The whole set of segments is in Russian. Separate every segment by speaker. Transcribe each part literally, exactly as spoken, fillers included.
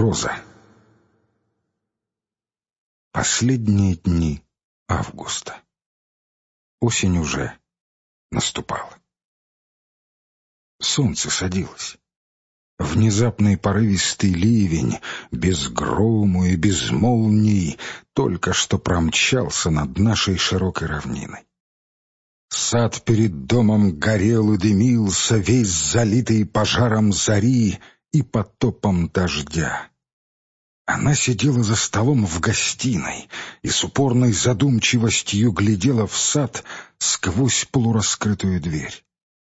Speaker 1: Роза. Последние дни августа. Осень уже наступала. Солнце садилось. Внезапный порывистый ливень, без грома и без молний, только что промчался над нашей широкой равниной. Сад перед домом горел и дымился, весь залитый пожаром зари и потопом дождя. Она сидела за столом в гостиной и с упорной задумчивостью глядела в сад сквозь полураскрытую дверь.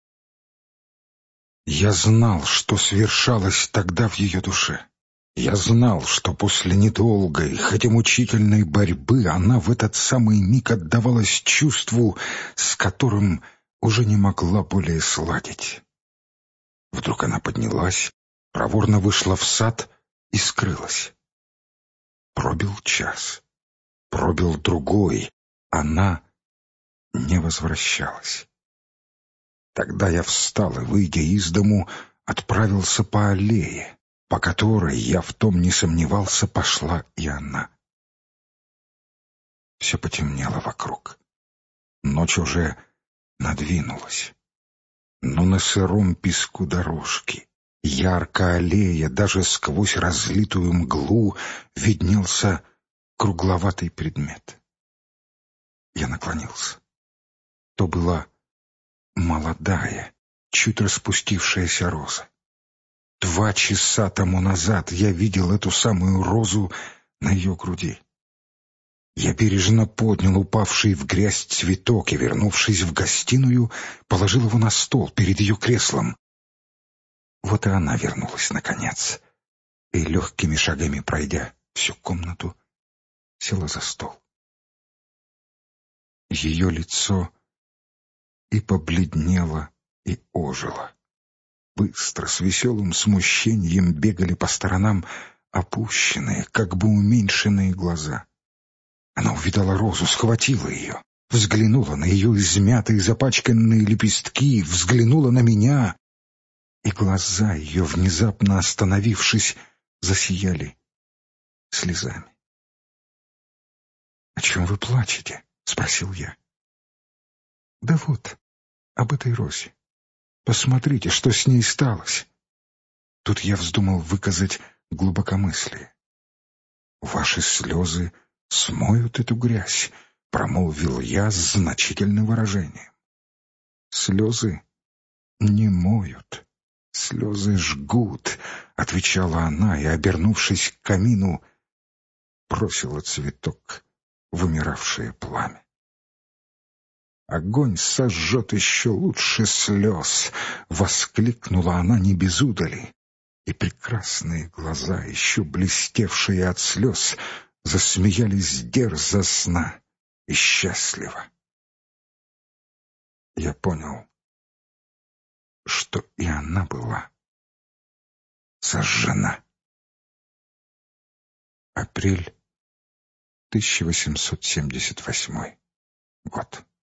Speaker 1: Я знал, что свершалось тогда в ее душе. Я знал, что после недолгой, хотя мучительной борьбы она в этот самый миг отдавалась чувству, с которым уже не могла более сладить. Вдруг она поднялась, проворно вышла в сад и скрылась. Пробил час, пробил другой, она не возвращалась. Тогда я встал и, выйдя из дому, отправился по аллее, по которой, я в том не сомневался, пошла и она. Все потемнело вокруг. Ночь уже надвинулась. Но на сыром песку дорожки, ярко аллея, даже сквозь разлитую мглу, виднелся кругловатый предмет. Я наклонился. То была молодая, чуть распустившаяся роза. Два часа тому назад я видел эту самую розу на ее груди. Я бережно поднял упавший в грязь цветок и, вернувшись в гостиную, положил его на стол перед ее креслом. Вот и она вернулась наконец, и, легкими шагами пройдя всю комнату, села за стол. Ее лицо и побледнело, и ожило. Быстро, с веселым смущением бегали по сторонам опущенные, как бы уменьшенные глаза. Она увидала розу, схватила ее, взглянула на ее измятые, запачканные лепестки, взглянула на меня, и глаза ее, внезапно остановившись, засияли слезами. — О чем вы плачете? — спросил я. — Да вот, об этой розе. Посмотрите, что с ней сталось. Тут я вздумал выказать глубокомыслие. Ваши слезы смоют эту грязь, промолвил я с значительным выражением. Слезы не моют, слезы жгут, отвечала она и, обернувшись к камину, бросила цветок в умиравшее пламя. «Огонь сожжет еще лучше слез!» — воскликнула она не без удали, и прекрасные глаза, еще блестевшие от слез, засмеялись дерзостно и счастливо. Я понял, что и она была сожжена. Апрель тысяча восемьсот семьдесят восьмой год.